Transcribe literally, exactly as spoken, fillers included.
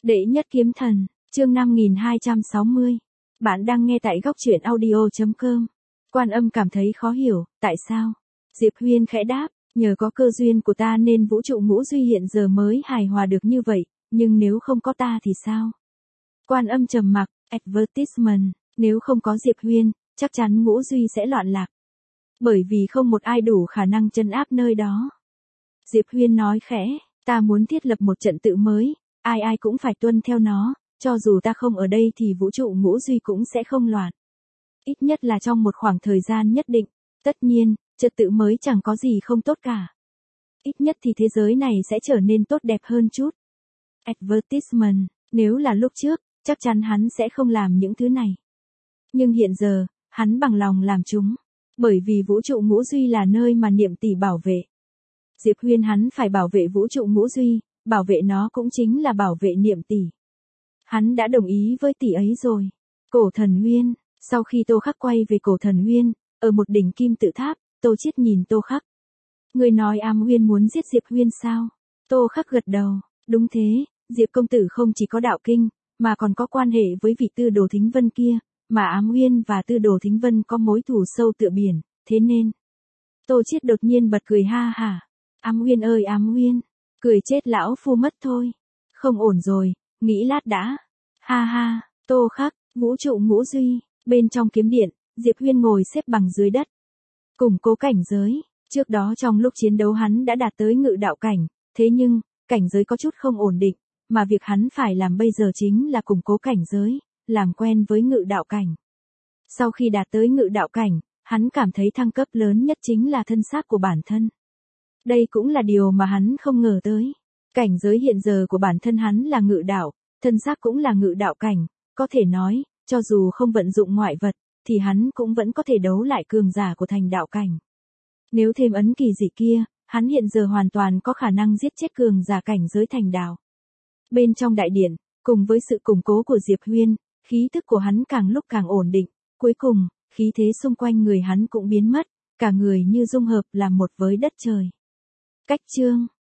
Đệ nhất kiếm thần, chương năm nghìn hai trăm sáu mươi. Bạn đang nghe tại góc truyện audio chấm com. Quan Âm cảm thấy khó hiểu, tại sao? Diệp Huyên khẽ đáp, nhờ có cơ duyên của ta nên vũ trụ ngũ duy hiện giờ mới hài hòa được như vậy, nhưng nếu không có ta thì sao? Quan Âm trầm mặc, advertisement, nếu không có Diệp Huyên, chắc chắn ngũ duy sẽ loạn lạc. Bởi vì không một ai đủ khả năng trấn áp nơi đó. Diệp Huyên nói khẽ, ta muốn thiết lập một trận tự mới, ai ai cũng phải tuân theo nó, cho dù ta không ở đây thì vũ trụ ngũ duy cũng sẽ không loạn. Ít nhất là trong một khoảng thời gian nhất định, tất nhiên, trật tự mới chẳng có gì không tốt cả. Ít nhất thì thế giới này sẽ trở nên tốt đẹp hơn chút. Advertisement, nếu là lúc trước, chắc chắn hắn sẽ không làm những thứ này. Nhưng hiện giờ, hắn bằng lòng làm chúng, bởi vì vũ trụ ngũ duy là nơi mà niệm tỷ bảo vệ. Diệp Huyên hắn phải bảo vệ vũ trụ ngũ duy, bảo vệ nó cũng chính là bảo vệ niệm tỷ. Hắn đã đồng ý với tỷ ấy rồi. Cổ Thần Huyên, sau khi Tô Khắc quay về Cổ Thần Huyên, ở một đỉnh kim tự tháp, Tô Chiết nhìn Tô Khắc. Người nói Ám Huyên muốn giết Diệp Huyên sao? Tô Khắc gật đầu, đúng thế, Diệp công tử không chỉ có đạo kinh, mà còn có quan hệ với vị Tư Đồ Thính Vân kia, mà Ám Huyên và Tư Đồ Thính Vân có mối thù sâu tựa biển, thế nên. Tô Chiết đột nhiên bật cười ha hả. Ám Huyên ơi Ám Huyên, cười chết lão phu mất thôi. Không ổn rồi, nghĩ lát đã. Ha ha, Tô Khắc, vũ trụ ngũ duy, bên trong kiếm điện, Diệp Huyên ngồi xếp bằng dưới đất. Củng cố cảnh giới, trước đó trong lúc chiến đấu hắn đã đạt tới ngự đạo cảnh, thế nhưng, cảnh giới có chút không ổn định, mà việc hắn phải làm bây giờ chính là củng cố cảnh giới, làm quen với ngự đạo cảnh. Sau khi đạt tới ngự đạo cảnh, hắn cảm thấy thăng cấp lớn nhất chính là thân xác của bản thân. Đây cũng là điều mà hắn không ngờ tới. Cảnh giới hiện giờ của bản thân hắn là ngự đạo, thân xác cũng là ngự đạo cảnh, có thể nói, cho dù không vận dụng ngoại vật, thì hắn cũng vẫn có thể đấu lại cường giả của thành đạo cảnh. Nếu thêm ấn kỳ dị kia, hắn hiện giờ hoàn toàn có khả năng giết chết cường giả cảnh giới thành đạo. Bên trong đại điện, cùng với sự củng cố của Diệp Huyên, khí thức của hắn càng lúc càng ổn định, cuối cùng, khí thế xung quanh người hắn cũng biến mất, cả người như dung hợp làm một với đất trời. Cách chương